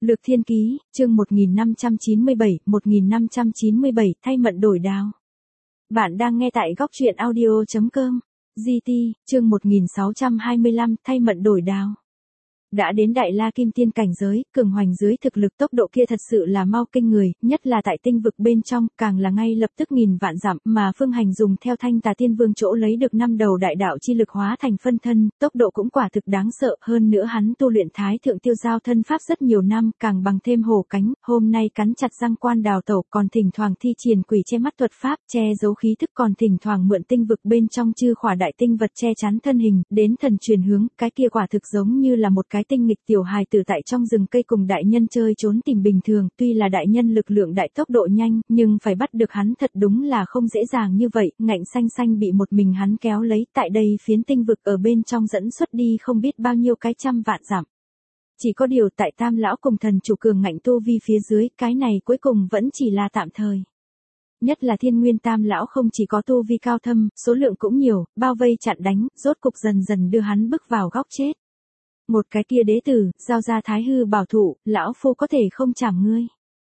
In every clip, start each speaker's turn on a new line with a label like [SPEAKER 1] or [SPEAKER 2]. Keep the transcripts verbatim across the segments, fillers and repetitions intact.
[SPEAKER 1] Lược Thiên Ký, chương một nghìn năm trăm chín mươi bảy, một nghìn năm trăm chín mươi bảy, thay mận đổi đào. Bạn đang nghe tại góc truyện audio chấm com. giê tê, chương một nghìn sáu trăm hai mươi lăm, thay mận đổi đào. Đã đến Đại La Kim Tiên cảnh giới, cường hoành dưới thực lực tốc độ kia thật sự là mau kinh người, nhất là tại tinh vực bên trong, càng là ngay lập tức nghìn vạn dặm, mà Phương Hành dùng theo Thanh Tà Tiên Vương chỗ lấy được năm đầu đại đạo chi lực hóa thành phân thân, tốc độ cũng quả thực đáng sợ, hơn nữa hắn tu luyện Thái Thượng Tiêu Giao thân pháp rất nhiều năm, càng bằng thêm hổ cánh, hôm nay cắn chặt răng quan đào tẩu, còn thỉnh thoảng thi triển quỷ che mắt thuật pháp, che giấu khí thức, còn thỉnh thoảng mượn tinh vực bên trong chư khỏa đại tinh vật che chắn thân hình, đến thần truyền hướng, cái kia quả thực giống như là một cái tinh nghịch tiểu hài tử tại trong rừng cây cùng đại nhân chơi trốn tìm bình thường, tuy là đại nhân lực lượng đại tốc độ nhanh, nhưng phải bắt được hắn thật đúng là không dễ dàng như vậy, ngạnh xanh xanh bị một mình hắn kéo lấy, tại đây phiến tinh vực ở bên trong dẫn xuất đi không biết bao nhiêu cái trăm vạn dặm. Chỉ có điều tại Tam lão cùng thần chủ cường ngạnh tu vi phía dưới, cái này cuối cùng vẫn chỉ là tạm thời. Nhất là Thiên Nguyên Tam lão không chỉ có tu vi cao thâm, số lượng cũng nhiều, bao vây chặn đánh, rốt cục dần dần đưa hắn bước vào góc chết. Một cái kia đế tử, giao ra Thái Hư bảo thụ, lão phu có thể không chảm ngươi.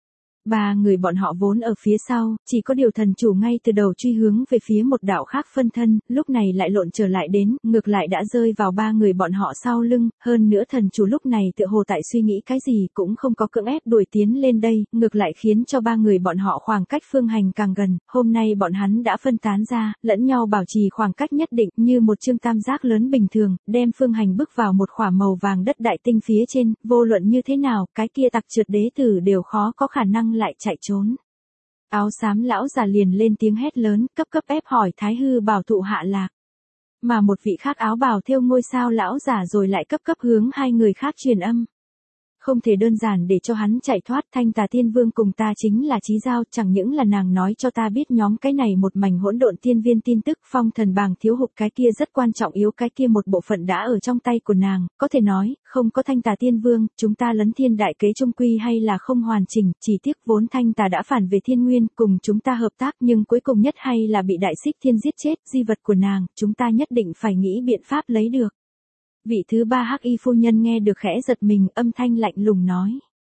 [SPEAKER 1] Ba người bọn họ vốn ở phía sau, chỉ có điều thần chủ ngay từ đầu truy hướng về phía một đạo khác phân thân, lúc này lại lộn trở lại đến, ngược lại đã rơi vào ba người bọn họ sau lưng, hơn nữa thần chủ lúc này tựa hồ tại suy nghĩ cái gì cũng không có cưỡng ép đuổi tiến lên đây, ngược lại khiến cho ba người bọn họ khoảng cách Phương Hành càng gần, hôm nay bọn hắn đã phân tán ra, lẫn nhau bảo trì khoảng cách nhất định như một chương tam giác lớn bình thường, đem Phương Hành bước vào một khỏa màu vàng đất đại tinh phía trên, vô luận như thế nào, cái kia tặc trượt đế tử đều khó có khả năng lại chạy trốn. Áo xám lão già liền lên tiếng hét lớn, cấp cấp ép hỏi Thái Hư bảo thụ hạ lạc. Mà một vị khác áo bào thêu ngôi sao lão già rồi lại cấp cấp hướng hai người khác truyền âm. Không thể đơn giản để cho hắn chạy thoát, Thanh Tà Tiên Vương cùng ta chính là chí giao, chẳng những là nàng nói cho ta biết nhóm cái này một mảnh hỗn độn tiên viên tin tức, phong thần bàng thiếu hụt cái kia rất quan trọng yếu cái kia một bộ phận đã ở trong tay của nàng, có thể nói, không có Thanh Tà Tiên Vương, chúng ta lấn thiên đại kế trung quy hay là không hoàn chỉnh, chỉ tiếc vốn Thanh Tà đã phản về thiên nguyên, cùng chúng ta hợp tác nhưng cuối cùng nhất hay là bị đại xích thiên giết chết, di vật của nàng, chúng ta nhất định phải nghĩ biện pháp lấy được. Vị thứ ba hắc y phu nhân nghe được khẽ giật mình, âm thanh lạnh lùng nói.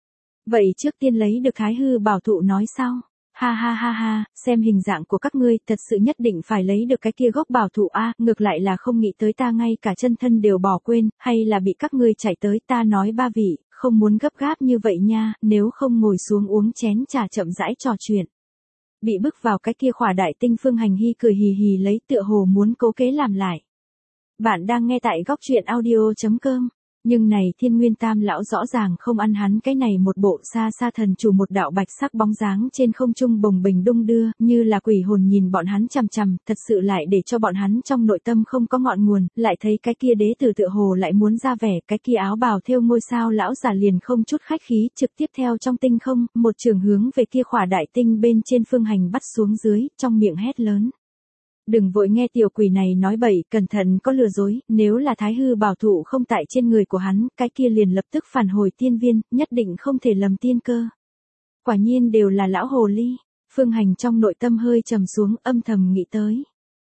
[SPEAKER 1] Vậy trước tiên lấy được Thái Hư bảo thụ nói sao? Ha ha ha ha, xem hình dạng của các ngươi, thật sự nhất định phải lấy được cái kia gốc bảo thụ a, ngược lại là không nghĩ tới ta ngay cả chân thân đều bỏ quên, hay là bị các ngươi chạy tới, ta nói ba vị, không muốn gấp gáp như vậy nha, nếu không ngồi xuống uống chén trà chậm rãi trò chuyện. Bị bước vào cái kia khỏa đại tinh Phương Hành hi cười hì hì lấy tựa hồ muốn cố kế làm lại. Bạn đang nghe tại góc truyện audio chấm com. Nhưng này Thiên Nguyên Tam lão rõ ràng không ăn hắn cái này một bộ, xa xa thần chủ một đạo bạch sắc bóng dáng trên không trung bồng bềnh đung đưa, như là quỷ hồn nhìn bọn hắn chằm chằm, thật sự lại để cho bọn hắn trong nội tâm không có ngọn nguồn, lại thấy cái kia đế tử tựa hồ lại muốn ra vẻ, cái kia áo bào thêu ngôi sao lão già liền không chút khách khí, trực tiếp theo trong tinh không, một trường hướng về kia khỏa đại tinh bên trên Phương Hành bắt xuống dưới, trong miệng hét lớn. Đừng vội nghe tiểu quỷ này nói bậy, cẩn thận có lừa dối, nếu là Thái Hư bảo thụ không tại trên người của hắn, cái kia liền lập tức phản hồi tiên viên, nhất định không thể lầm tiên cơ. Quả nhiên đều là lão hồ ly, Phương Hành trong nội tâm hơi trầm xuống, âm thầm nghĩ tới.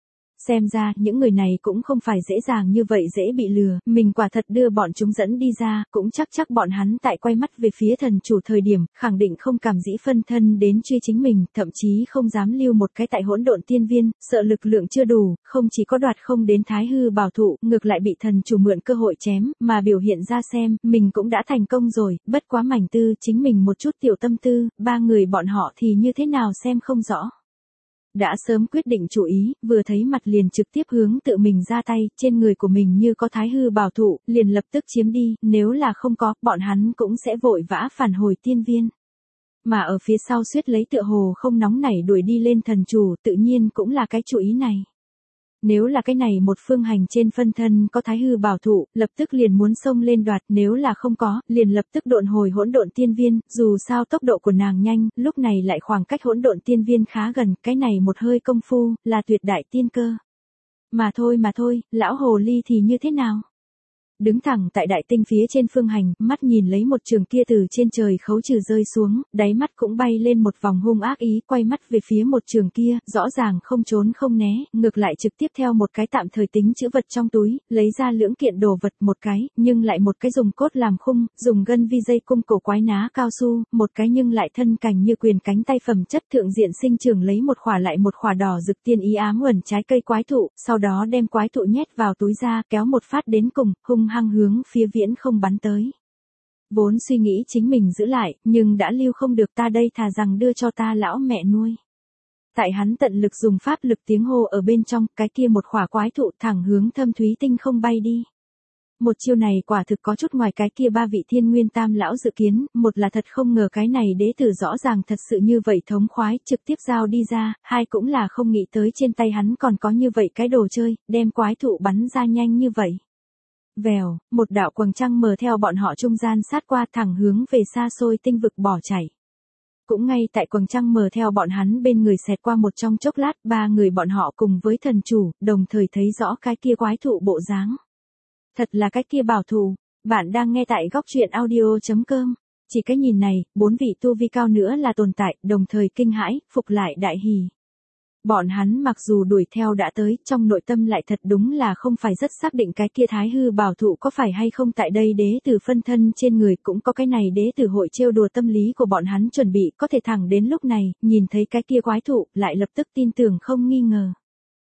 [SPEAKER 1] Xem ra, những người này cũng không phải dễ dàng như vậy dễ bị lừa, mình quả thật đưa bọn chúng dẫn đi ra, cũng chắc chắc bọn hắn tại quay mắt về phía thần chủ thời điểm, khẳng định không cảm dĩ phân thân đến truy chính mình, thậm chí không dám lưu một cái tại hỗn độn tiên viên, sợ lực lượng chưa đủ, không chỉ có đoạt không đến Thái Hư bảo thụ, ngược lại bị thần chủ mượn cơ hội chém, mà biểu hiện ra xem, mình cũng đã thành công rồi, bất quá mảnh tư chính mình một chút tiểu tâm tư, ba người bọn họ thì như thế nào xem không rõ. Đã sớm quyết định chủ ý, vừa thấy mặt liền trực tiếp hướng tự mình ra tay, trên người của mình như có Thái Hư bảo thụ, liền lập tức chiếm đi, nếu là không có, bọn hắn cũng sẽ vội vã phản hồi tiên viên. Mà ở phía sau suýt lấy tựa hồ không nóng nảy đuổi đi lên thần chủ, tự nhiên cũng là cái chủ ý này. Nếu là cái này một Phương Hành trên phân thân có Thái Hư bảo thụ, lập tức liền muốn xông lên đoạt, nếu là không có, liền lập tức độn hồi hỗn độn tiên viên, dù sao tốc độ của nàng nhanh, lúc này lại khoảng cách hỗn độn tiên viên khá gần, cái này một hơi công phu, là tuyệt đại tiên cơ. Mà thôi mà thôi, lão hồ ly thì như thế nào? Đứng thẳng tại đại tinh phía trên phương hành, mắt nhìn lấy một trường kia từ trên trời khấu trừ rơi xuống, đáy mắt cũng bay lên một vòng hung ác ý, quay mắt về phía một trường kia, rõ ràng không trốn không né, ngược lại trực tiếp theo một cái tạm thời tính chữ vật trong túi, lấy ra lưỡng kiện đồ vật, một cái, nhưng lại một cái dùng cốt làm khung, dùng gân vi dây cung cổ quái ná cao su, một cái nhưng lại thân cành như quyền cánh tay phẩm chất thượng diện sinh trưởng lấy một khỏa lại một khỏa đỏ rực tiên ý ám uẩn trái cây quái thụ, sau đó đem quái thụ nhét vào túi ra, kéo một phát đến cùng, hung hăng hướng phía Viễn không bắn tới. Vốn suy nghĩ chính mình giữ lại, nhưng đã lưu không được, ta đây thà rằng đưa cho ta lão mẹ nuôi. Tại hắn tận lực dùng pháp lực tiếng hô ở bên trong, cái kia một khỏa quái thụ thẳng hướng Thâm Thúy Tinh không bay đi. Một chiêu này quả thực có chút ngoài cái kia ba vị thiên nguyên tam lão dự kiến, một là thật không ngờ cái này đế tử rõ ràng thật sự như vậy thống khoái, trực tiếp giao đi ra, hai cũng là không nghĩ tới trên tay hắn còn có như vậy cái đồ chơi, đem quái thụ bắn ra nhanh như vậy. Vèo, một đạo quầng trăng mờ theo bọn họ trung gian sát qua thẳng hướng về xa xôi tinh vực bỏ chảy. Cũng ngay tại quầng trăng mờ theo bọn hắn bên người xẹt qua một trong chốc lát, ba người bọn họ cùng với thần chủ, đồng thời thấy rõ cái kia quái thụ bộ dáng. Thật là cái kia bảo thù, bạn đang nghe tại góc truyện audio.com. Chỉ cái nhìn này, bốn vị tu vi cao nữa là tồn tại, đồng thời kinh hãi, phục lại đại hỉ. Bọn hắn mặc dù đuổi theo đã tới, trong nội tâm lại thật đúng là không phải rất xác định cái kia thái hư bảo thụ có phải hay không tại đây đế tử phân thân trên người, cũng có cái này đế tử hội trêu đùa tâm lý của bọn hắn chuẩn bị, có thể thẳng đến lúc này, nhìn thấy cái kia quái thụ, lại lập tức tin tưởng không nghi ngờ.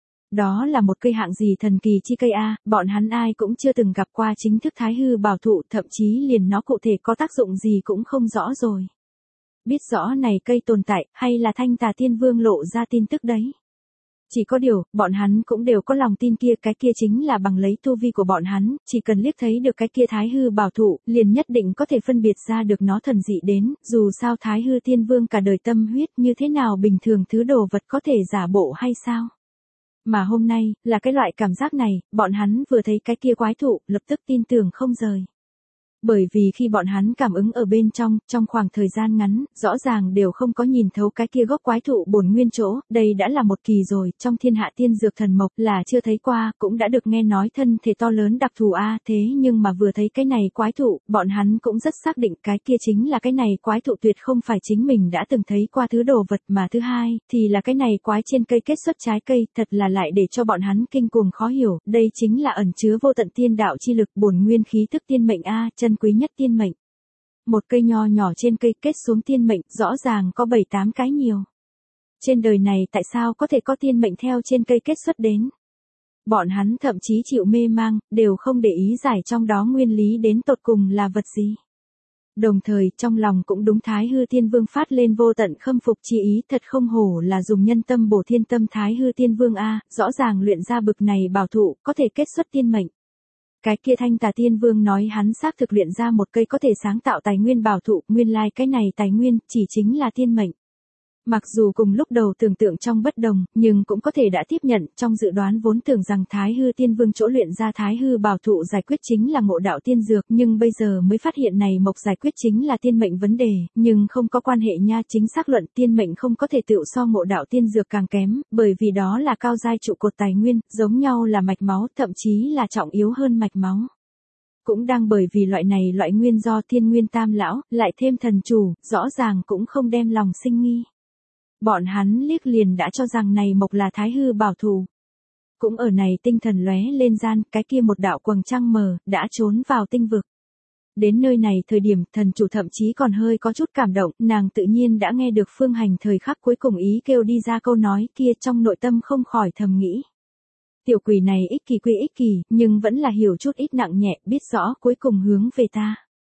[SPEAKER 1] Đó là một cây hạng gì thần kỳ chi cây a, bọn hắn ai cũng chưa từng gặp qua chính thức thái hư bảo thụ, thậm chí liền nó cụ thể có tác dụng gì cũng không rõ rồi. Biết rõ này cây tồn tại, hay là Thanh Tà Tiên Vương lộ ra tin tức đấy. Chỉ có điều, bọn hắn cũng đều có lòng tin kia, cái kia chính là bằng lấy tu vi của bọn hắn, chỉ cần liếc thấy được cái kia thái hư bảo thụ, liền nhất định có thể phân biệt ra được nó thần dị đến, dù sao thái hư tiên vương cả đời tâm huyết như thế nào bình thường thứ đồ vật có thể giả bộ hay sao. Mà hôm nay, là cái loại cảm giác này, bọn hắn vừa thấy cái kia quái thụ, lập tức tin tưởng không rời. Bởi vì khi bọn hắn cảm ứng ở bên trong, trong khoảng thời gian ngắn, rõ ràng đều không có nhìn thấu cái kia gốc quái thụ bổn nguyên chỗ, đây đã là một kỳ rồi, trong thiên hạ tiên dược thần mộc là chưa thấy qua, cũng đã được nghe nói thân thể to lớn đặc thù a, thế nhưng mà vừa thấy cái này quái thụ, bọn hắn cũng rất xác định cái kia chính là cái này quái thụ tuyệt không phải chính mình đã từng thấy qua thứ đồ vật, mà thứ hai, thì là cái này quái trên cây kết xuất trái cây, thật là lại để cho bọn hắn kinh cuồng khó hiểu, đây chính là ẩn chứa vô tận tiên đạo chi lực bổn nguyên khí tức tiên mệnh a, chân quý nhất tiên mệnh. Một cây nho nhỏ trên cây kết xuống tiên mệnh, rõ ràng có bảy tám cái nhiều. Trên đời này tại sao có thể có tiên mệnh theo trên cây kết xuất đến? Bọn hắn thậm chí chịu mê mang, đều không để ý giải trong đó nguyên lý đến tột cùng là vật gì. Đồng thời, trong lòng cũng đúng Thái Hư Tiên Vương phát lên vô tận khâm phục chi ý, thật không hổ là dùng nhân tâm bổ thiên tâm Thái Hư Tiên Vương a, rõ ràng luyện ra bực này bảo thụ, có thể kết xuất tiên mệnh. Cái kia Thanh Tà Tiên Vương nói hắn xác thực luyện ra một cây có thể sáng tạo tài nguyên bảo thụ, nguyên lai like cái này tài nguyên, chỉ chính là tiên mệnh. Mặc dù cùng lúc đầu tưởng tượng trong bất đồng, nhưng cũng có thể đã tiếp nhận, trong dự đoán vốn tưởng rằng Thái Hư Tiên Vương chỗ luyện ra Thái Hư bảo thụ giải quyết chính là ngộ đạo tiên dược, nhưng bây giờ mới phát hiện này mộc giải quyết chính là tiên mệnh vấn đề, nhưng không có quan hệ nha, chính xác luận tiên mệnh không có thể tựu so ngộ đạo tiên dược càng kém, bởi vì đó là cao giai trụ cột tài nguyên, giống nhau là mạch máu, thậm chí là trọng yếu hơn mạch máu. Cũng đang bởi vì loại này loại nguyên do thiên nguyên tam lão, lại thêm thần chủ, rõ ràng cũng không đem lòng sinh nghi. Bọn hắn liếc liền đã cho rằng này mộc là Thái Hư bảo thụ. Cũng ở này tinh thần lóe lên gian, cái kia một đạo quầng trăng mờ, đã trốn vào tinh vực. Đến nơi này thời điểm thần chủ thậm chí còn hơi có chút cảm động, nàng tự nhiên đã nghe được Phương Hành thời khắc cuối cùng ý kêu đi ra câu nói kia, trong nội tâm không khỏi thầm nghĩ. Tiểu quỷ này ích kỳ quy ích kỳ, nhưng vẫn là hiểu chút ít nặng nhẹ, biết rõ cuối cùng hướng về ta.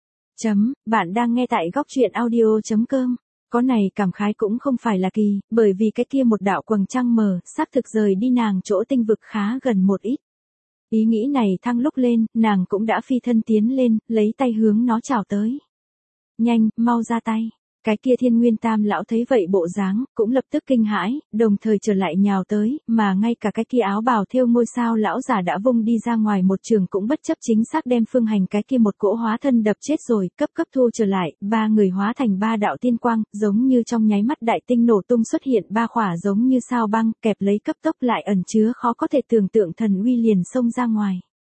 [SPEAKER 1] Chấm, bạn đang nghe tại góc truyện audio.com. Có này cảm khái cũng không phải là kỳ, bởi vì cái kia một đạo quầng trăng mờ, xác thực rời đi nàng chỗ tinh vực khá gần một ít. Ý nghĩ này thăng lúc lên, nàng cũng đã phi thân tiến lên, lấy tay hướng nó chào tới. Nhanh, mau ra tay. Cái kia thiên nguyên tam lão thấy vậy bộ dáng, cũng lập tức kinh hãi, đồng thời trở lại nhào tới, mà ngay cả cái kia áo bào thêu ngôi sao lão giả đã vung đi ra ngoài một trường cũng bất chấp chính xác đem Phương Hành cái kia một cỗ hóa thân đập chết rồi, cấp cấp thu trở lại, ba người hóa thành ba đạo tiên quang, giống như trong nháy mắt đại tinh nổ tung xuất hiện ba khỏa giống như sao băng, kẹp lấy cấp tốc lại ẩn chứa khó có thể tưởng tượng thần uy liền xông ra ngoài.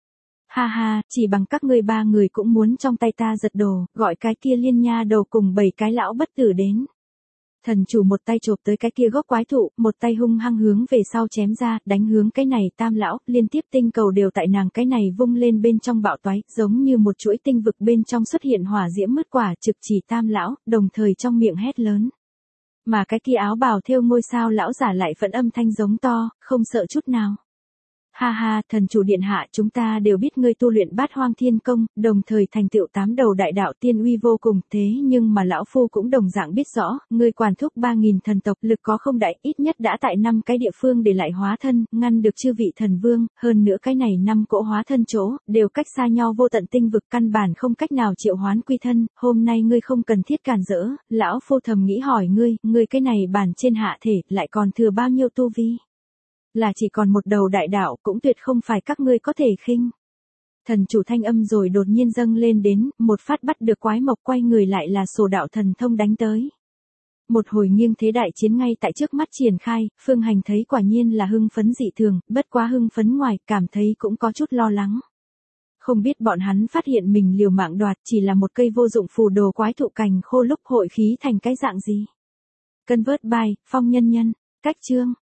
[SPEAKER 1] Ha ha, chỉ bằng các ngươi ba người cũng muốn trong tay ta giật đồ, gọi cái kia liên nha đầu cùng bảy cái lão bất tử đến. Thần chủ một tay chộp tới cái kia gốc quái thụ, một tay hung hăng hướng về sau chém ra, đánh hướng cái này tam lão, liên tiếp tinh cầu đều tại nàng cái này vung lên bên trong bạo toái, giống như một chuỗi tinh vực bên trong xuất hiện hỏa diễm mứt quả trực chỉ tam lão, đồng thời trong miệng hét lớn. Mà cái kia áo bào thêu ngôi sao lão giả lại vẫn âm thanh giống to, không sợ chút nào. Ha ha, thần chủ điện hạ, chúng ta đều biết ngươi tu luyện bát hoang thiên công, đồng thời thành tựu tám đầu đại đạo tiên uy vô cùng, thế nhưng mà lão phu cũng đồng dạng biết rõ, ngươi quản thúc ba nghìn thần tộc, lực có không đại, ít nhất đã tại năm cái địa phương để lại hóa thân, ngăn được chư vị thần vương, hơn nữa cái này năm cỗ hóa thân chỗ, đều cách xa nhau vô tận tinh vực, căn bản không cách nào triệu hoán quy thân, hôm nay ngươi không cần thiết cản rỡ, lão phu thầm nghĩ hỏi ngươi, ngươi cái này bản trên hạ thể, lại còn thừa bao nhiêu tu vi? Là chỉ còn một đầu đại đạo, cũng tuyệt không phải các ngươi có thể khinh. Thần chủ thanh âm rồi đột nhiên dâng lên đến, một phát bắt được quái mộc, quay người lại là sổ đạo thần thông đánh tới. Một hồi nghiêng thế đại chiến ngay tại trước mắt triển khai, Phương Hành thấy quả nhiên là hưng phấn dị thường, bất quá hưng phấn ngoài, cảm thấy cũng có chút lo lắng. Không biết bọn hắn phát hiện mình liều mạng đoạt chỉ là một cây vô dụng phù đồ quái thụ cành khô lúc hội khí thành cái dạng gì. Convert by, Phong Nhân Nhân, cách chương.